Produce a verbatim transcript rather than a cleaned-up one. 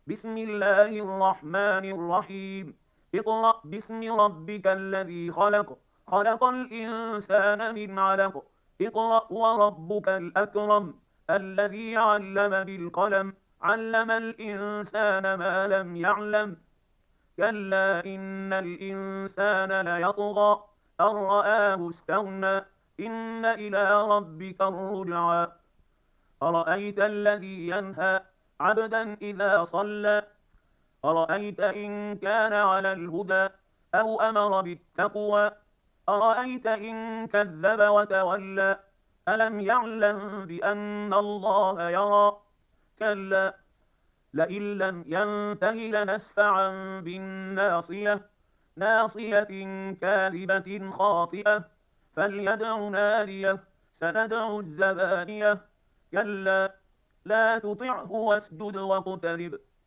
بسم الله الرحمن الرحيم اقرأ باسم ربك الذي خلق خلق الإنسان من علق اقرأ وربك الأكرم الذي علم بالقلم علم الإنسان ما لم يعلم كلا إن الإنسان ليطغى أن رآه استغنى إن إلى ربك الرجعى أرأيت الذي ينهى عبدا إذا صلى أرأيت إن كان على الهدى أو أمر بالتقوى أرأيت إن كذب وتولى ألم يعلم بأن الله يرى كلا لئن لم ينته لنسفعا بالناصية ناصية كاذبة خاطئة فليدع ناديه سندع الزبانية كلا لا تطعه واسجد واقترب